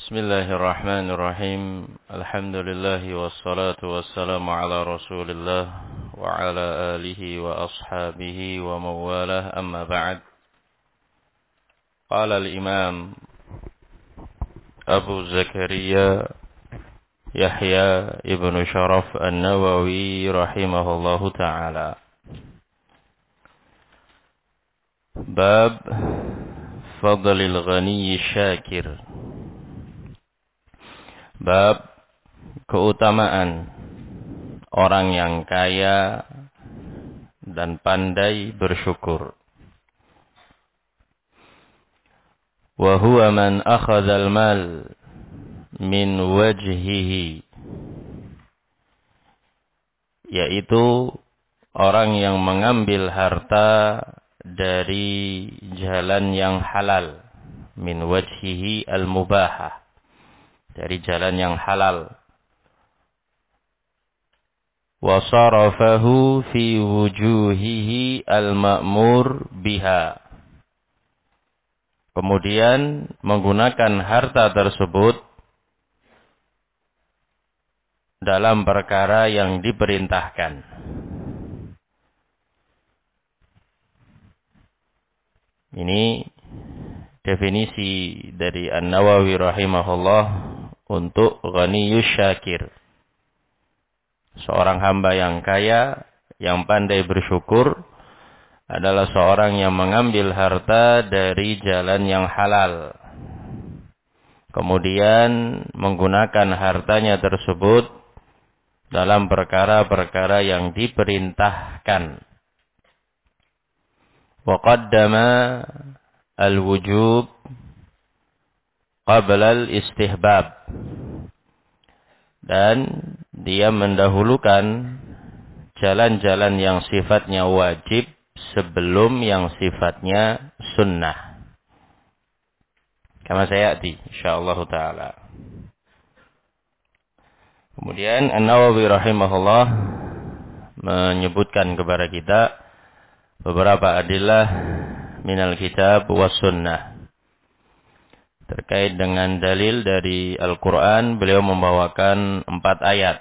Bismillahirrahmanirrahim. Alhamdulillah wassalatu wassalamu ala Rasulillah wa ala alihi wa ashabihi wa mawalah, amma ba'd. Qala al-Imam Abu Zakaria Yahya ibn Sharaf An-Nawawi rahimahullahu ta'ala. Bab Fadlil Ghani Syakir. Bab keutamaan orang yang kaya dan pandai bersyukur. Wa huwa man akhadha al-mal min wajhihi, yaitu orang yang mengambil harta dari jalan yang halal, min wajhihi al-mubahah, dari jalan yang halal. Wa sarafahu fi wujuhihi al-ma'mur biha, kemudian menggunakan harta tersebut dalam perkara yang diperintahkan. Ini definisi dari An-Nawawi rahimahullah untuk Ghaniyus Syakir. Seorang hamba yang kaya, yang pandai bersyukur, adalah seorang yang mengambil harta dari jalan yang halal, kemudian menggunakan hartanya tersebut dalam perkara-perkara yang diperintahkan. Wa qaddama al-wujub qabla al-istihbab, dan dia mendahulukan jalan-jalan yang sifatnya wajib sebelum yang sifatnya sunnah. Kama sayati insyaallah taala. Kemudian An-Nawawi rahimahullah menyebutkan kepada kita beberapa adillah minal kitab was sunnah. Terkait dengan dalil dari Al-Quran, beliau membawakan 4 ayat.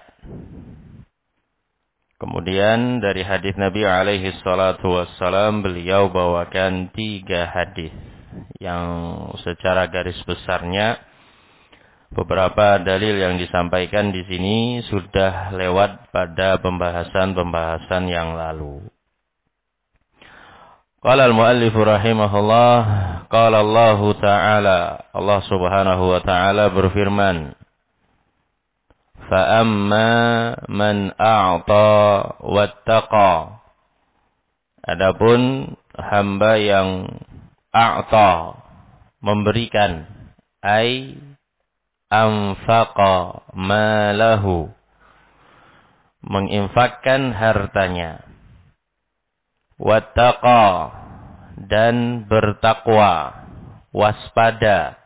Kemudian dari hadis Nabi alaihi salatu wassalam, beliau bawakan 3 hadis yang secara garis besarnya beberapa dalil yang disampaikan di sini sudah lewat pada pembahasan-pembahasan yang lalu. Qala al-muallif rahimahullah, qala Allah Ta'ala, Allah Subhanahu wa Ta'ala berfirman, fa amma man a'ta wattaqa. Adapun hamba yang a'ta, memberikan, ai anfaqa malahu, menginfakkan hartanya, wattaqa, dan bertakwa, waspada.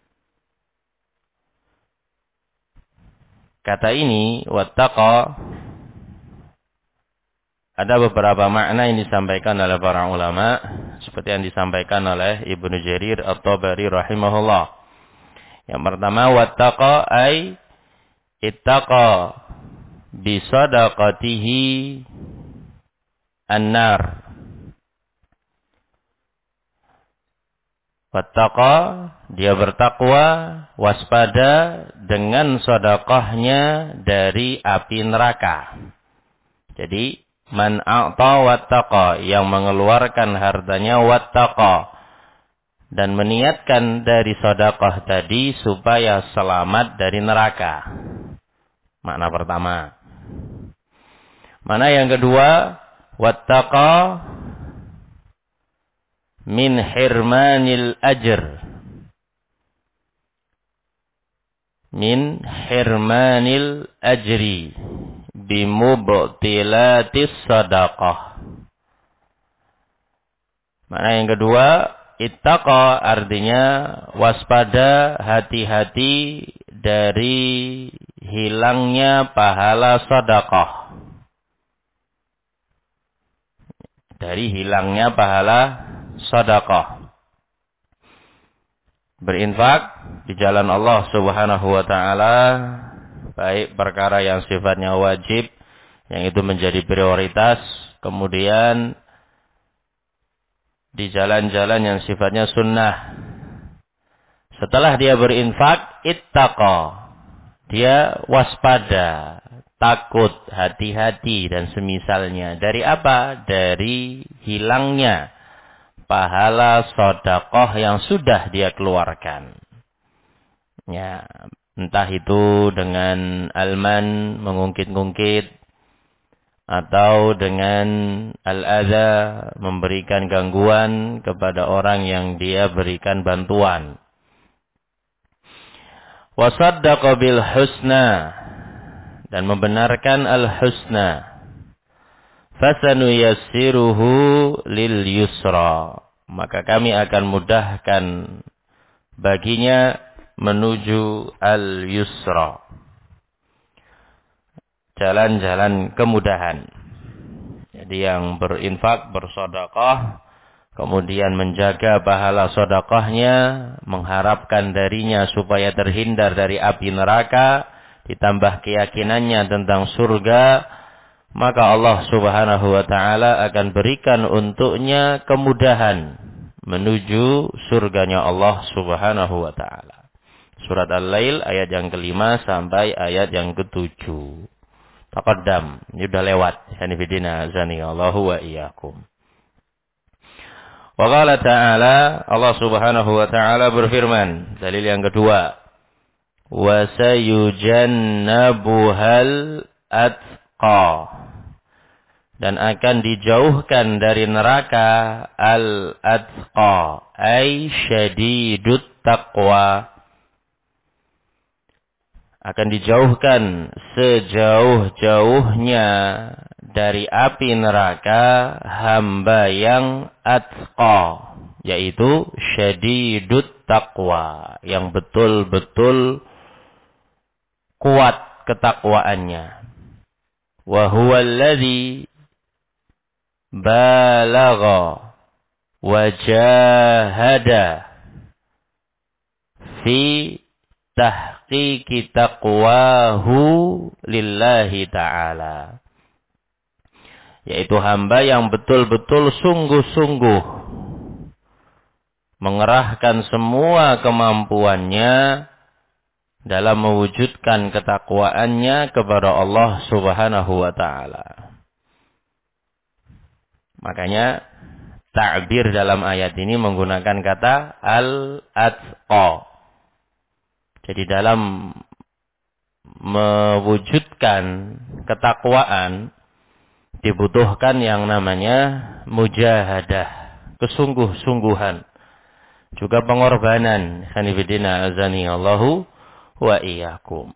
Kata ini, wattaqa, ada beberapa makna yang disampaikan oleh para ulama, seperti yang disampaikan oleh Ibnu Jarir At-Tabari rahimahullah. Yang pertama, wattaqa ay ittaqa bisadaqatihi an-nar. Wattaqa, dia bertakwa, waspada dengan sedekahnya dari api neraka. Jadi man a'ta wattaqa, yang mengeluarkan hartanya wattaqa, dan meniatkan dari sedekah tadi supaya selamat dari neraka. Makna pertama. Makna yang kedua, wattaqa min hirmanil ajr, min hirmanil ajri bimubtilatis sadaqah. Makna yang kedua, ittaqa artinya waspada, hati-hati dari hilangnya pahala sedekah. Dari hilangnya pahala sedekah. berinfak di jalan Allah Subhanahu wa taala, baik perkara yang sifatnya wajib yang itu menjadi prioritas, kemudian di jalan-jalan yang sifatnya sunnah. Setelah dia berinfak, ittaqa, dia waspada, takut, hati-hati dan semisalnya. Dari apa? Dari hilangnya pahala sedekah yang sudah dia keluarkan. Ya, entah itu dengan alman, mengungkit-ungkit, atau dengan al-adza, memberikan gangguan kepada orang yang dia berikan bantuan. Wa saddaqa bil husna, dan membenarkan al-husna. Fasanuyassiruhu lil yusra, maka kami akan mudahkan baginya menuju al-yusra, jalan-jalan kemudahan. Jadi yang berinfak, bersedekah, kemudian menjaga pahala sedekahnya, mengharapkan darinya supaya terhindar dari api neraka, ditambah keyakinannya tentang surga, maka Allah Subhanahu wa taala akan berikan untuknya kemudahan menuju surganya Allah Subhanahu wa taala. Surat Al-Lail ayat yang ke-5 sampai ayat yang ke-7. Taqaddam, ini sudah lewat. Hanifidina azani Allahu wa iyyakum. Wa qala ta'ala, Allah Subhanahu wa taala berfirman, dalil yang kedua, wa sayujannabuhal atqa, dan akan dijauhkan dari neraka al-atqa, ay syadidut taqwa, akan dijauhkan sejauh-jauhnya dari api neraka hamba yang atqa, yaitu syadidut taqwa, yang betul-betul kuat ketakwaannya. Wa huwa alladhi balagha wa jahada fi tahqiqi taqwahu lillahi ta'ala, yaitu hamba yang betul-betul sungguh-sungguh mengerahkan semua kemampuannya dalam mewujudkan ketakwaannya kepada Allah Subhanahu wa ta'ala. Makanya ta'bir dalam ayat ini menggunakan kata al-atqa. Jadi dalam mewujudkan ketakwaan dibutuhkan yang namanya mujahadah, kesungguh-sungguhan, juga pengorbanan. Hanifidina azani Allahu wa iyyakum.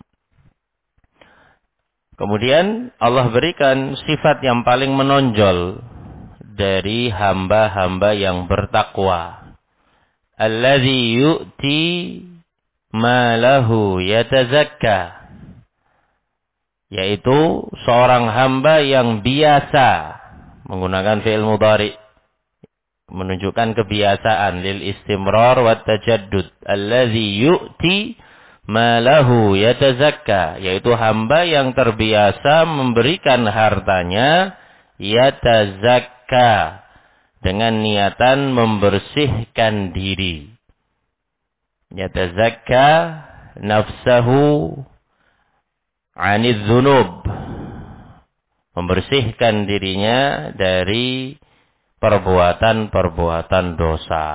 Kemudian Allah berikan sifat yang paling menonjol dari hamba-hamba yang bertakwa. Alladzi yu'ti ma lahu yatazakka, yaitu seorang hamba yang biasa, menggunakan fi'il mudhari menunjukkan kebiasaan, lil istimrar wat tajaddud. Alladzi yu'ti ma lahu yatazakka, yaitu hamba yang terbiasa memberikan hartanya yatazakka, dengan niatan membersihkan diri. Yatazakka nafsahu 'anidz dzunub, membersihkan dirinya dari perbuatan-perbuatan dosa.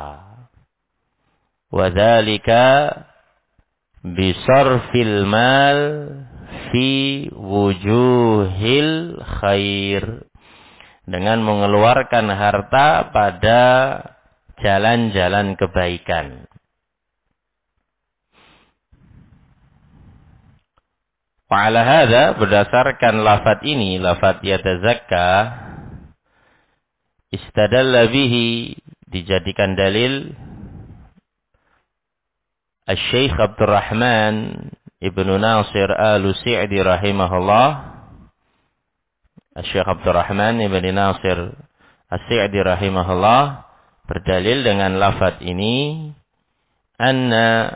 Wa dzalika bisarfil mal fi wujuhil khair, dengan mengeluarkan harta pada jalan-jalan kebaikan. Fa'ala hadza, berdasarkan lafaz ini, lafaz yatazakka, istadalla bihi, dijadikan dalil Asy-Syaikh Abdurrahman Ibnu Nasir Al-Sa'di rahimahullah. Asy-Syaikh Abdurrahman Ibnu Nasir As-Sa'di rahimahullah berdalil dengan lafaz ini, anna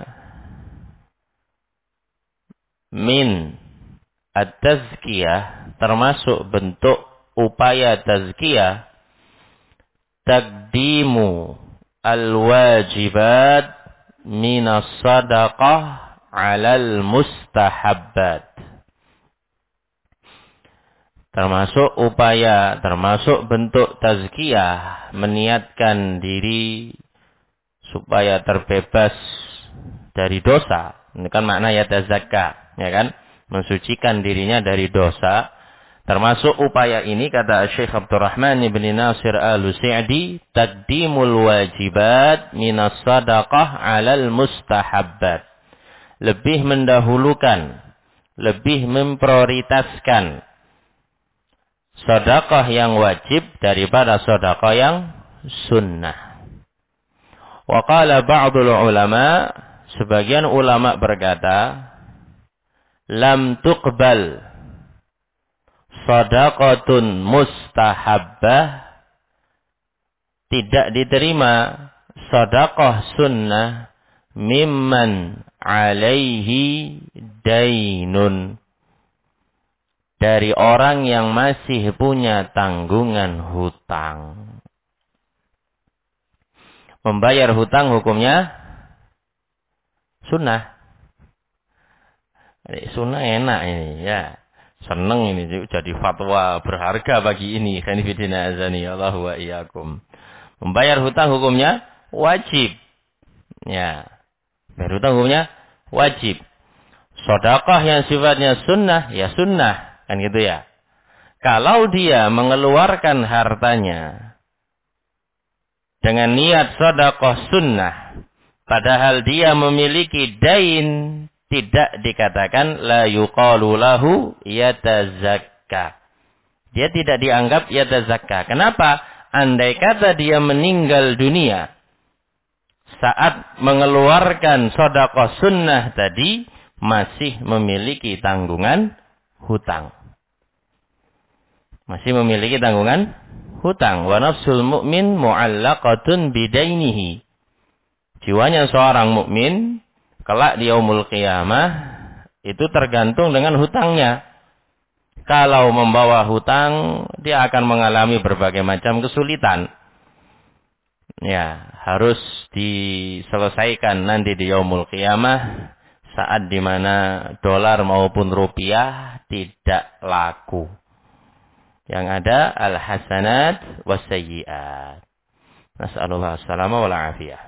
min at-tazkiyah, termasuk bentuk upaya tazkiyah, taqdimu al-wajibat minas sadaqah 'alal mustahabbat. Termasuk upaya, termasuk bentuk tazkiyah, meniatkan diri supaya terbebas dari dosa. Ini kan makna yatazakka, ya kan? Mensucikan dirinya dari dosa. Termasuk upaya ini, kata Syekh Abdurrahman ibn Nasir al-Sa'di, taqdimul wajibat minas sadaqah 'alal mustahabbat. Lebih mendahulukan, lebih memprioritaskan sedekah yang wajib daripada sedekah yang sunnah. Wa qala ba'dul ulama, sebagian ulama berkata, lam tuqbal shadaqatun mustahabbah, tidak diterima sedekah sunnah mimman alaihi dainun, dari orang yang masih punya tanggungan hutang. Membayar hutang hukumnya sunnah. Sunnah enak ini, ya. Seneng ini jadi fatwa berharga bagi ini. Khanifidina azani Allah wa iyyakum. Membayar hutang hukumnya wajib. Ya. Bayar hutang hukumnya wajib. Sedekah yang sifatnya sunnah, ya sunnah. Kan gitu ya. Kalau dia mengeluarkan hartanya dengan niat sedekah sunnah, padahal dia memiliki dain, tidak dikatakan la yuqalu lahu yatazakka. Dia tidak dianggap yatazakka. Kenapa? Andai kata dia meninggal dunia saat mengeluarkan sedekah sunnah tadi, masih memiliki tanggungan hutang. Masih memiliki tanggungan hutang. Wa nafsul mu'min mu'allaqatun bidainihi. Jiwanya seorang mukmin kelak di yaumul qiyamah itu tergantung dengan hutangnya. Kalau membawa hutang, dia akan mengalami berbagai macam kesulitan. Ya, harus diselesaikan nanti di yaumul qiyamah, saat dimana dolar maupun rupiah tidak laku. Yang ada al-hasanat was-sayyi'at. Nas'alullah as-salama wal afiyah.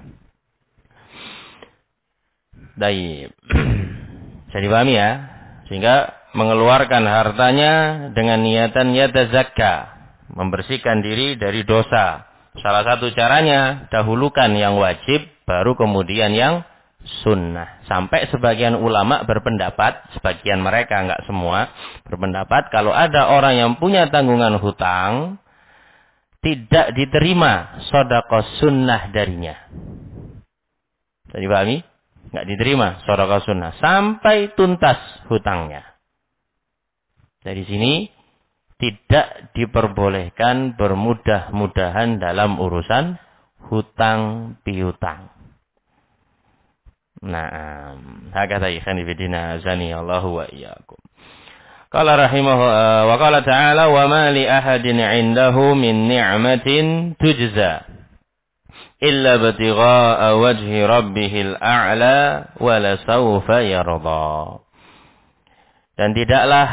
Baik. Bisa dipahami ya? Sehingga mengeluarkan hartanya dengan niatan yatazakka, membersihkan diri dari dosa. Salah satu caranya, dahulukan yang wajib, baru kemudian yang sunnah. Sampai sebagian ulama berpendapat, sebagian mereka, enggak semua, berpendapat kalau ada orang yang punya tanggungan hutang, tidak diterima sedekah sunnah darinya. Bisa dipahami? Enggak diterima sedekah sunnah sampai tuntas hutangnya. Dari sini tidak diperbolehkan bermudah-mudahan dalam urusan hutang piutang. Naam, hakadha ikhwani fillah azani Allahu wa iyyakum. Qala rahimahu wa qala ta'ala wa ma li ahadin 'indahu min ni'matin tujza illa batigha'a wajhi rabbihil a'la wa la sawfa yarda. Dan tidaklah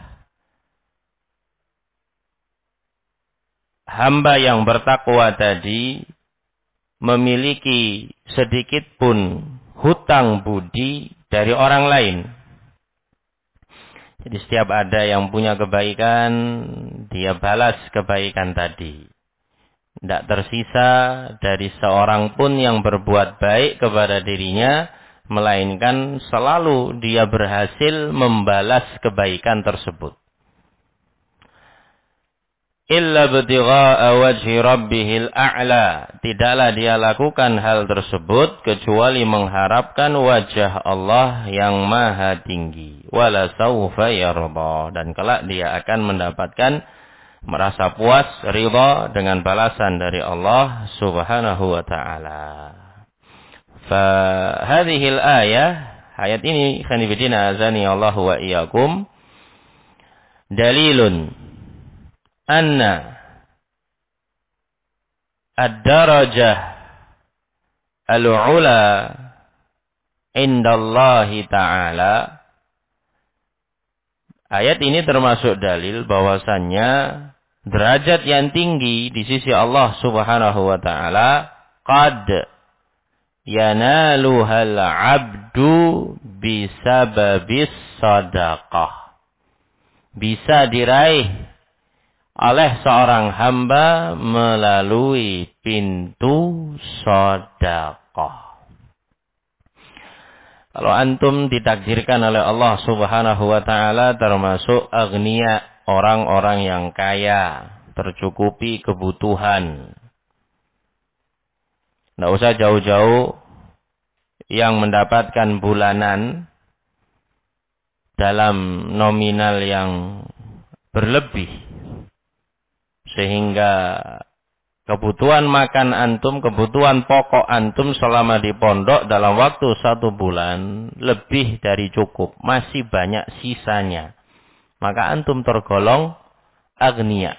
hamba yang bertakwa tadi memiliki sedikit pun hutang budi dari orang lain. Jadi setiap ada yang punya kebaikan, dia balas kebaikan tadi. Tidak tersisa dari seorang pun yang berbuat baik kepada dirinya, melainkan selalu dia berhasil membalas kebaikan tersebut. Illa batigha'a wajhi rabbihil a'la. Tidaklah dia lakukan hal tersebut kecuali mengharapkan wajah Allah yang maha tinggi. Wala sawfa yarda. Dan kelak dia akan mendapatkan merasa puas, ridha dengan balasan dari Allah subhanahu wa ta'ala. Fahadhil ayat ini khanifidina azani Allah wa iyyakum dalilun anna ad-darajah al-ula indallahi ta'ala. Ayat ini termasuk dalil bahwasannya derajat yang tinggi di sisi Allah Subhanahu wa taala qad yanaluhal 'abdu bisababis shadaqah. Bisa diraih oleh seorang hamba melalui pintu sedekah. Kalau antum ditakdirkan oleh Allah Subhanahu wa taala termasuk agniya, orang-orang yang kaya, tercukupi kebutuhan. Tidak usah jauh-jauh yang mendapatkan bulanan dalam nominal yang berlebih. Sehingga kebutuhan makan antum, kebutuhan pokok antum selama di pondok dalam waktu 1 bulan lebih dari cukup. Masih banyak sisanya. Maka antum tergolong agniya.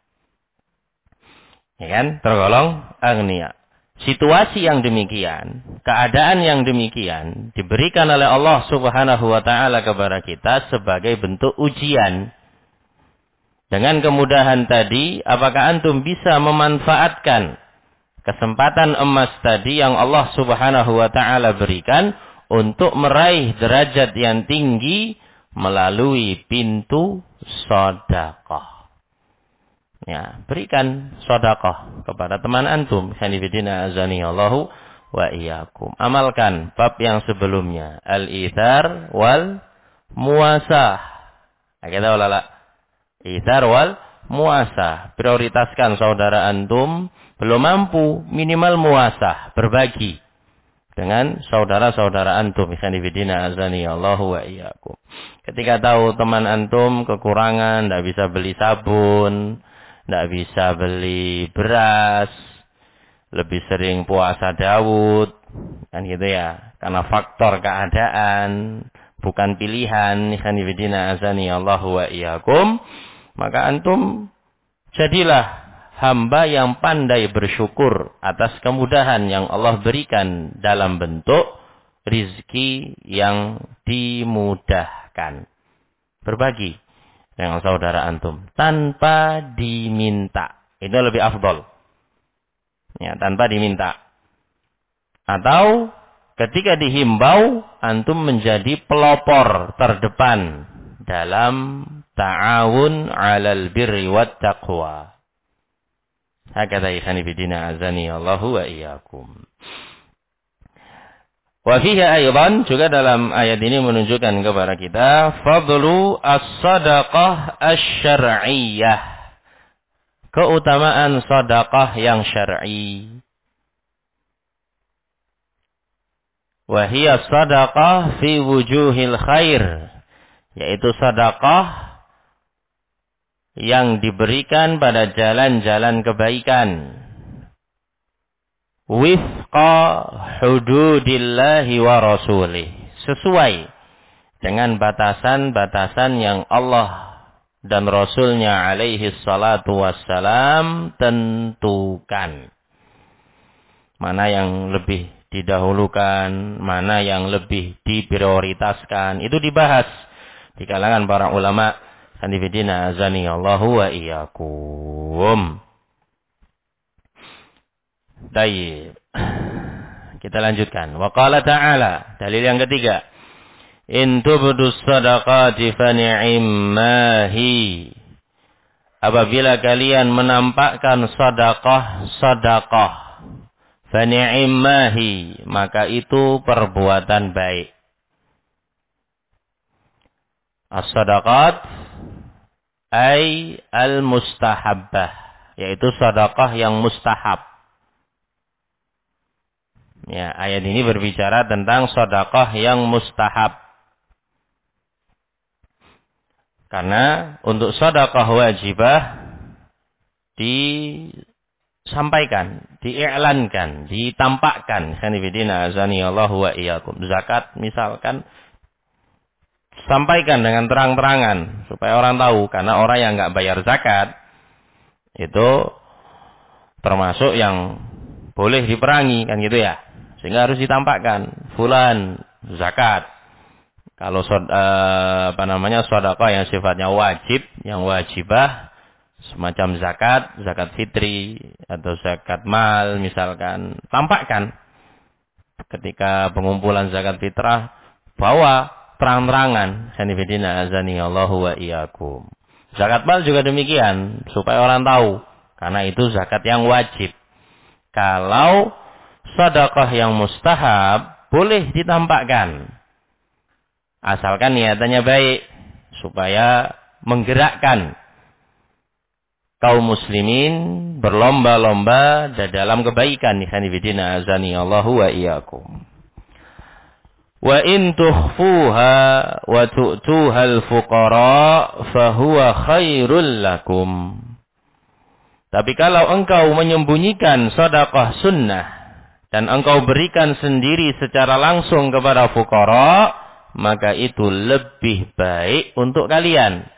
Ya kan? Tergolong agniya. Situasi yang demikian, keadaan yang demikian diberikan oleh Allah Subhanahu wa taala kepada kita sebagai bentuk ujian. Dengan kemudahan tadi, apakah antum bisa memanfaatkan kesempatan emas tadi yang Allah Subhanahu wa taala berikan untuk meraih derajat yang tinggi melalui pintu sedekah? Ya, berikan sedekah kepada teman antum. Khanifidina azani Allahu wa iyyakum. Amalkan bab yang sebelumnya, al-ithar wal muasah. Kita ulala ithar wal muasah. Prioritaskan saudara antum belum mampu, minimal muasah, berbagi dengan saudara-saudara antum. Khanifidina azani Allahu wa iyyakum. Ketika tahu teman antum kekurangan, tidak bisa beli sabun, tidak bisa beli beras, lebih sering puasa Daud, kan gitu ya, karena faktor keadaan, bukan pilihan. Khanifidina azani Allahu wa iyyakum. Maka antum jadilah hamba yang pandai bersyukur atas kemudahan yang Allah berikan dalam bentuk rizki yang dimudahkan. Berbagi dengan saudara antum tanpa diminta. Itu lebih afdol. Ya, tanpa diminta. Atau ketika dihimbau, antum menjadi pelopor terdepan dalam ta'awun 'alal birri wat taqwa. Hakadha ikhani bidina azani Allahu wa iyyakum. Wa fihi aidan, juga dalam ayat ini menunjukkan kepada kita fadlu as-shadaqah asy-syar'iyyah. Keutamaan sedekah yang syar'i. Wa hiya shadaqah fi wujuhil khair, yaitu sedekah yang diberikan pada jalan-jalan kebaikan. Wifqa hududillahi wa rasulih. Sesuai dengan batasan-batasan yang Allah dan Rasulnya alaihi salatu wassalam tentukan. Mana yang lebih didahulukan, mana yang lebih diprioritaskan. Itu dibahas di kalangan para ulama. Khanifidina azani Allahu wa iyyakum. Baik. Kita lanjutkan. Wa qala ta'ala, dalil yang ketiga. In tubdus sadaqati fa ni'immahi. Apabila kalian menampakkan sedekah, fa ni'immahi, maka itu perbuatan baik. As-sadaqat ay al-mustahabbah, yaitu sedekah yang mustahab. Ya, ayat ini berbicara tentang sedekah yang mustahab. Karena untuk sedekah wajibah sampaikan, diiklankan, ditampakkan. Khanifidina azani Allah wa iyyakum. Zakat misalkan sampaikan dengan terang-terangan supaya orang tahu, karena orang yang enggak bayar zakat itu termasuk yang boleh diperangi kan gitu ya. Sehingga harus ditampakkan, fulan zakat. Kalau sedekah yang sifatnya wajib, yang wajibah semacam zakat, zakat fitri atau zakat mal misalkan, tampakkan. Ketika pengumpulan zakat fitrah, bawa terang-terangan. Sanifidina azani Allahu wa iyyakum. Zakat mal juga demikian, supaya orang tahu, karena itu zakat yang wajib. Kalau sedekah yang mustahab, boleh ditampakkan. Asalkan niatannya baik, supaya menggerakkan kaum muslimin berlomba-lomba dalam kebaikan. Ikhwanifidina azani Allahu wa iyyakum. Wa in tukhfuha wa tu'tuha al-fuqara fahuwa khairul lakum. Tapi kalau engkau menyembunyikan sedekah sunnah dan engkau berikan sendiri secara langsung kepada fuqara, maka itu lebih baik untuk kalian.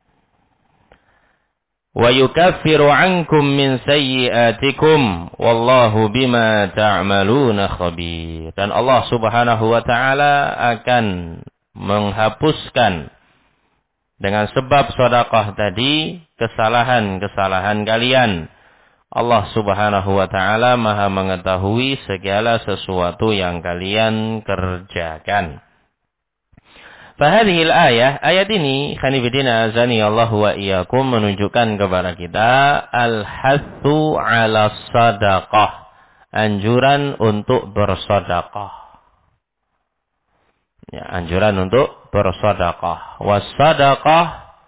Wa yukaffiru ankum min sayyi'atikum wallahu bima ta'maluna khabir. Dan Allah Subhanahu wa taala akan menghapuskan dengan sebab sedekah tadi kesalahan-kesalahan kalian. Allah Subhanahu wa taala Maha mengetahui segala sesuatu yang kalian kerjakan. Fahadhil ayat ini khanifidina azani Allah wa iyyakum menunjukkan kepada kita al-hathu 'ala shadaqah, anjuran untuk bersedekah. Ya, anjuran untuk bersedekah. Was-sadaqah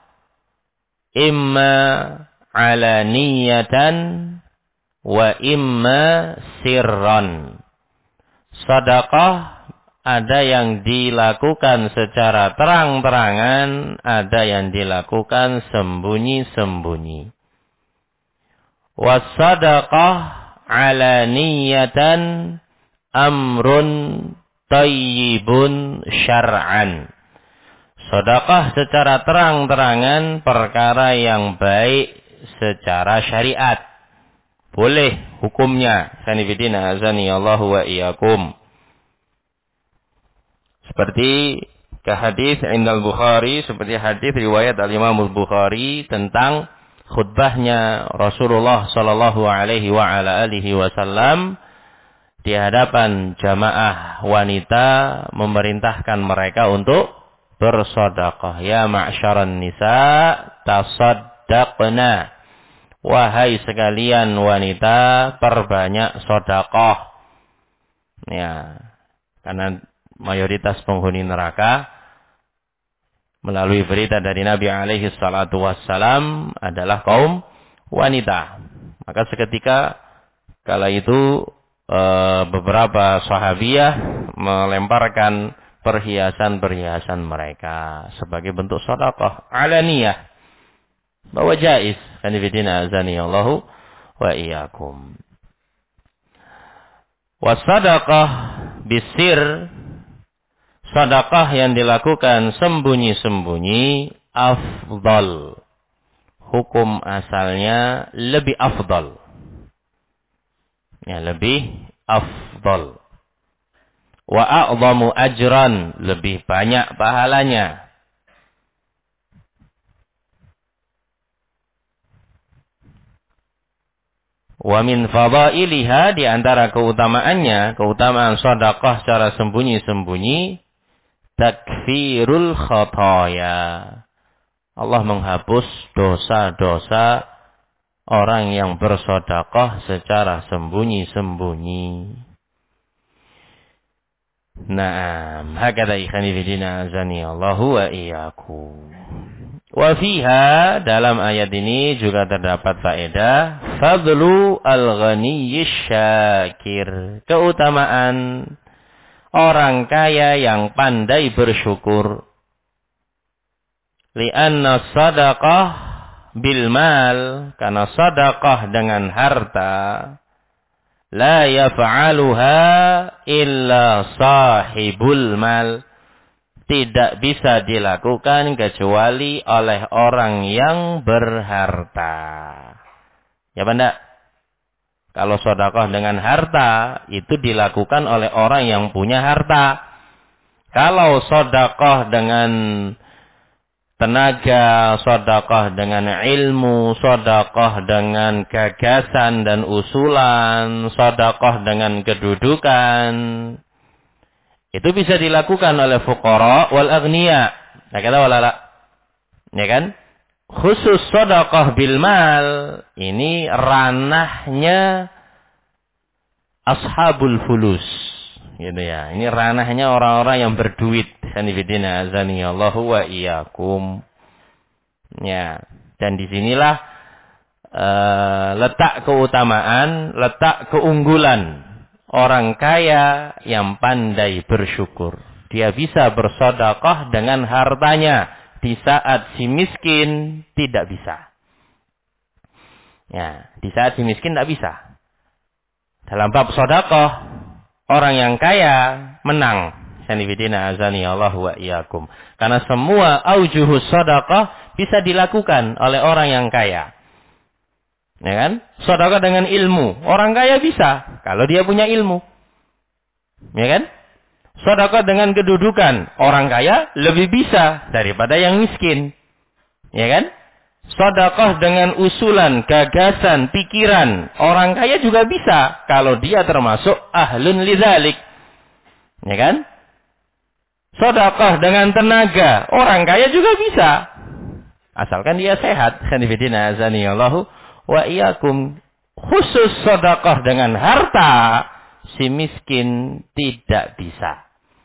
imma 'alaniyatan wa imma sirran. Sedekah ada yang dilakukan secara terang-terangan, ada yang dilakukan sembunyi-sembunyi. Was-sadaqah 'alaniyatan amrun thayyibun syar'an. Sedekah secara terang-terangan perkara yang baik secara syariat. Boleh hukumnya. Sanifidina azani Allahu wa iyyakum. Seperti hadis Indal Bukhari, seperti hadis riwayat Al-Imam Al-Bukhari tentang khutbahnya Rasulullah sallallahu alaihi wa ala alihi wasallam di hadapan jamaah wanita, memerintahkan mereka untuk bersedekah. Ya ma'syaran nisa tasaddaqna. Wahai sekalian wanita, perbanyak sedekah. Ya, karena mayoritas penghuni neraka melalui berita dari Nabi alaihi salatu wassalam adalah kaum wanita. Maka seketika kala itu beberapa sahabiyah melemparkan perhiasan-perhiasan mereka sebagai bentuk sedekah alaniyah, bahwa jaiz. Kanifidina azani Allahu wa iyyakum. Wasadaqah bisir, sedekah yang dilakukan sembunyi-sembunyi afdal. Hukum asalnya lebih afdal. Ya, lebih afdal. Wa a'zamu ajran, lebih banyak pahalanya. Wa min fadailiha, di antara keutamaannya, keutamaan sedekah secara sembunyi-sembunyi, takfirul khataya. Allah menghapus dosa-dosa orang yang bersedekah secara sembunyi-sembunyi. Naam, hakadha ikhwani fillah azani Allahu wa iyyakum. Wa fiha, dalam ayat ini juga terdapat faedah fadlu al-ghaniyyish syakir, keutamaan orang kaya yang pandai bersyukur. Li'anna sadaqah bil mal, karena sedekah dengan harta, la yaf'aluha illa sahibul mal, tidak bisa dilakukan kecuali oleh orang yang berharta. Ya Banda? Kalau sedekah dengan harta, itu dilakukan oleh orang yang punya harta. Kalau sedekah dengan tenaga, sedekah dengan ilmu, sedekah dengan gagasan dan usulan, sedekah dengan kedudukan, itu bisa dilakukan oleh fuqara wal aghniya. Nah, kata walala. Ya kan? Khusus sedekah bil mal, ini ranahnya ashabul fulus. Gitu ya. Ini ranahnya orang-orang yang berduit. Sanifidina azani Allahu wa iyyakum. Ya. Dan disinilah letak keutamaan, letak keunggulan orang kaya yang pandai bersyukur. Dia bisa bersedekah dengan hartanya di saat si miskin tidak bisa. Ya, di saat si miskin tidak bisa. Dalam bab sedekah, orang yang kaya menang. Sanifidina azani Allah wa iyyakum. Karena semua aujuhus sedekah bisa dilakukan oleh orang yang kaya. Ya kan? Sedekah dengan ilmu. Orang kaya bisa kalau dia punya ilmu. Ya kan? Sedekah dengan kedudukan. Orang kaya lebih bisa daripada yang miskin. Ya kan? Sedekah dengan usulan, gagasan, pikiran. Orang kaya juga bisa kalau dia termasuk ahlun lidzalik. Ya kan? Sedekah dengan tenaga. Orang kaya juga bisa. Asalkan dia sehat. Sanifidina azani Allahu wa iyyakum. Khusus sedekah dengan harta, si miskin tidak bisa.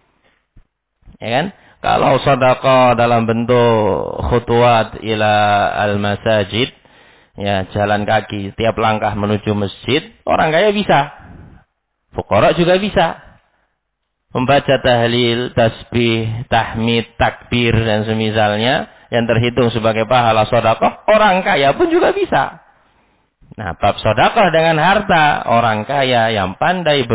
Ya kan? Kalau sedekah dalam bentuk khutuwat ila al-masajid, ya jalan kaki tiap langkah menuju masjid, orang kaya bisa. Fuqara juga bisa. Membaca tahlil, tasbih, tahmid, takbir dan semisalnya yang terhitung sebagai pahala sedekah, orang kaya pun juga bisa. Nah, bab sedekah dengan harta, orang kaya yang pandai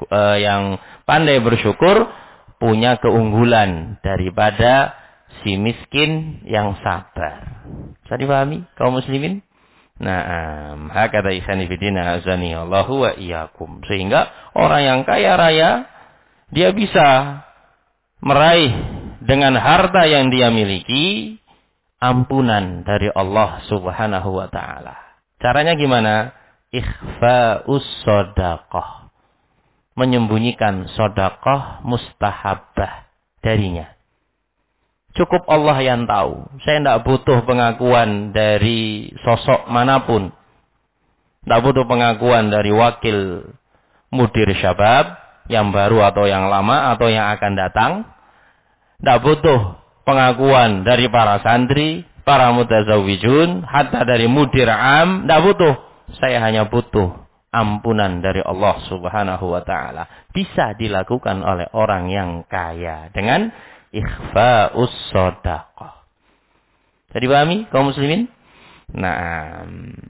bersyukur punya keunggulan daripada si miskin yang sabar. Bisa dipahami kaum muslimin? Nah, hakata ihsani fidina azani Allahu wa iyyakum. Sehingga orang yang kaya raya dia bisa meraih dengan harta yang dia miliki ampunan dari Allah Subhanahu wa taala. Caranya gimana? Ikhfa'us shadaqah. Menyembunyikan sedekah mustahabah darinya. Cukup Allah yang tahu. Saya tidak butuh pengakuan dari sosok manapun. Tidak butuh pengakuan dari wakil mudir syabab yang baru atau yang lama atau yang akan datang. Tidak butuh pengakuan dari para santri, para mutazawijun, hatta dari mudir am. Tidak butuh. Saya hanya butuh ampunan dari Allah Subhanahu wa taala. Bisa dilakukan oleh orang yang kaya dengan ikhfa'us shadaqah. Jadi pahami kaum muslimin? Nah,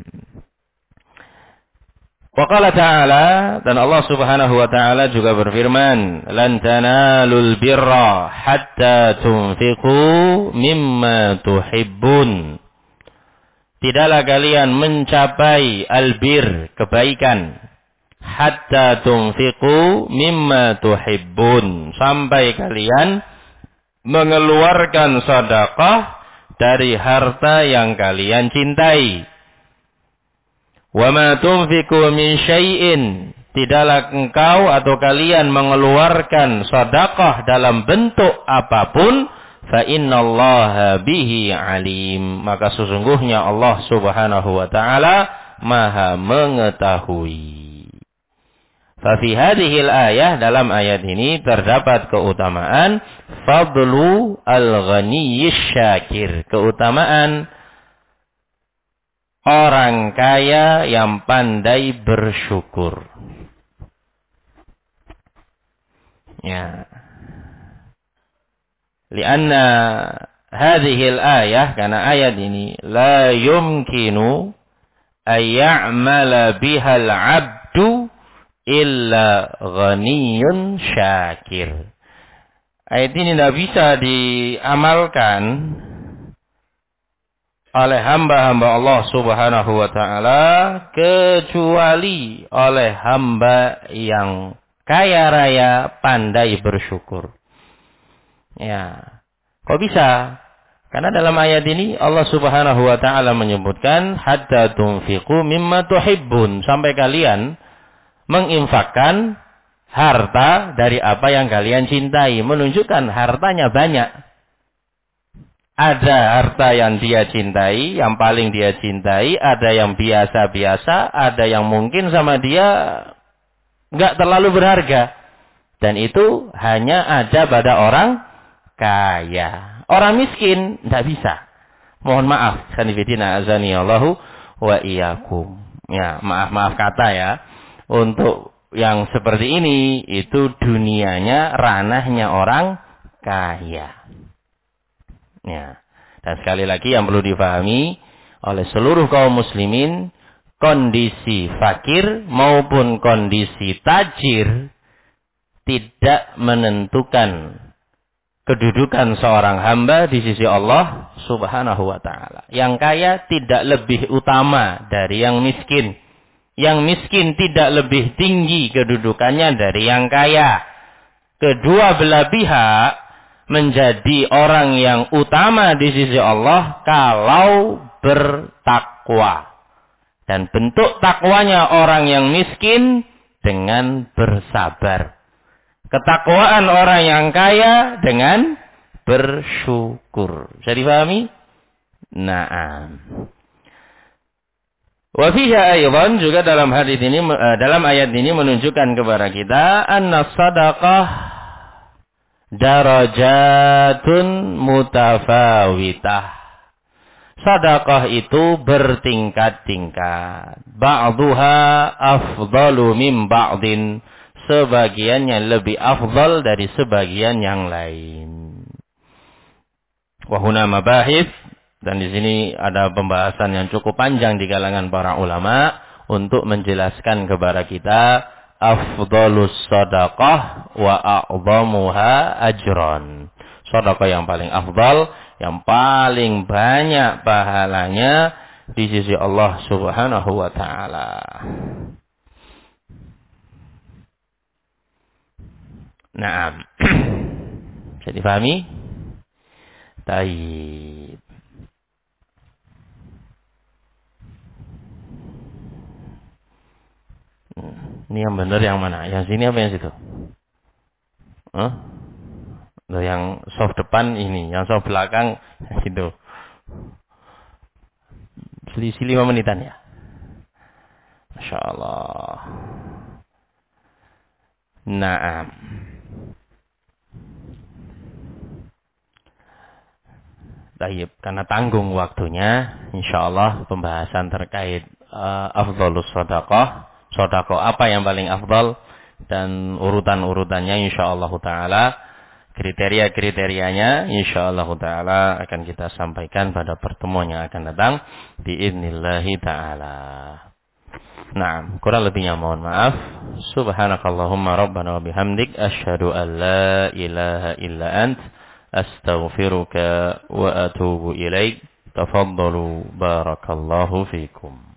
wa qala ta'ala, dan Allah Subhanahu wa taala juga berfirman, "Lan tanalul birra hatta tunfiqu mimma tuhibbun." Tidaklah kalian mencapai albir, kebaikan, hatta tunfiqu mimma tuhibbun, sampai kalian mengeluarkan sedekah dari harta yang kalian cintai. Wa ma tunfiqu min syai'in, tidaklah engkau atau kalian mengeluarkan sedekah dalam bentuk apapun, fa innallaha bihi alim, maka sesungguhnya Allah Subhanahu wa taala Maha mengetahui. Fa fi hadhil ayah, dalam ayat ini terdapat keutamaan fadlu al-ghaniyyish syakir, keutamaan orang kaya yang pandai bersyukur. Ya. Lianna hadhil ayah, karena ayat ini la yumkinu ayya'mala bihal abdu illa ghaniyun syakir. Ayat ini tidak bisa diamalkan oleh hamba-hamba Allah Subhanahu wa ta'ala kecuali oleh hamba yang kaya raya pandai bersyukur. Ya. Kok bisa? Karena dalam ayat ini Allah Subhanahu wa ta'ala menyebutkan hatta tunfiqu mimma tuhibbun, sampai kalian menginfakkan harta dari apa yang kalian cintai, menunjukkan hartanya banyak. Ada harta yang dia cintai, yang paling dia cintai, ada yang biasa-biasa, ada yang mungkin sama dia nggak terlalu berharga. Dan itu hanya ada pada orang kaya. Orang miskin tidak bisa. Mohon maaf, sanifidina azani Allahu wa iyyakum. Ya, maaf kata ya. Untuk yang seperti ini itu dunianya ranahnya orang kaya. Ya. Dan sekali lagi yang perlu difahami oleh seluruh kaum muslimin, kondisi fakir maupun kondisi tajir tidak menentukan kedudukan seorang hamba di sisi Allah Subhanahu wa ta'ala. Yang kaya tidak lebih utama dari yang miskin. Yang miskin tidak lebih tinggi kedudukannya dari yang kaya. Kedua belah pihak menjadi orang yang utama di sisi Allah kalau bertakwa. Dan bentuk takwanya orang yang miskin dengan bersabar. Ketakwaan orang yang kaya dengan bersyukur. Bisa dipahami? Naam. Wa fiha aydan, juga dalam hadis ini, dalam ayat ini menunjukkan kepada kita anna sadaqah darajatun mutafawitah. Sedekah itu bertingkat-tingkat. Ba'duha afdalu min ba'din. Sebagiannya lebih afdal dari sebagian yang lain. Wa huna mabahith, dan di sini ada pembahasan yang cukup panjang di kalangan para ulama untuk menjelaskan kepada kita afdalus sadaqah wa a'zamuha ajran. Sedekah yang paling afdal, yang paling banyak pahalanya di sisi Allah Subhanahu wa ta'ala. Naam. Bisa difahami? Taib. Ini yang benar yang mana? Yang sini apa yang situ? Yang soft depan ini, yang soft belakang situ. Selisih 5 menitan ya. Masya Allah. Naam. Taib, karena tanggung waktunya, insyaallah pembahasan terkait afdhalus shadaqah, sedekah apa yang paling afdal dan urutan-urutannya insyaallah taala, kriteria-kriterianya insyaallah taala akan kita sampaikan pada pertemuan yang akan datang biidznillah taala. Nah, kurang lebihnya mohon maaf. Subhanakallahumma rabbana wa bihamdik asyhadu an la ilaha illa ant astaghfiruka wa atubu ilaik. Tafaddalu barakallahu fikum.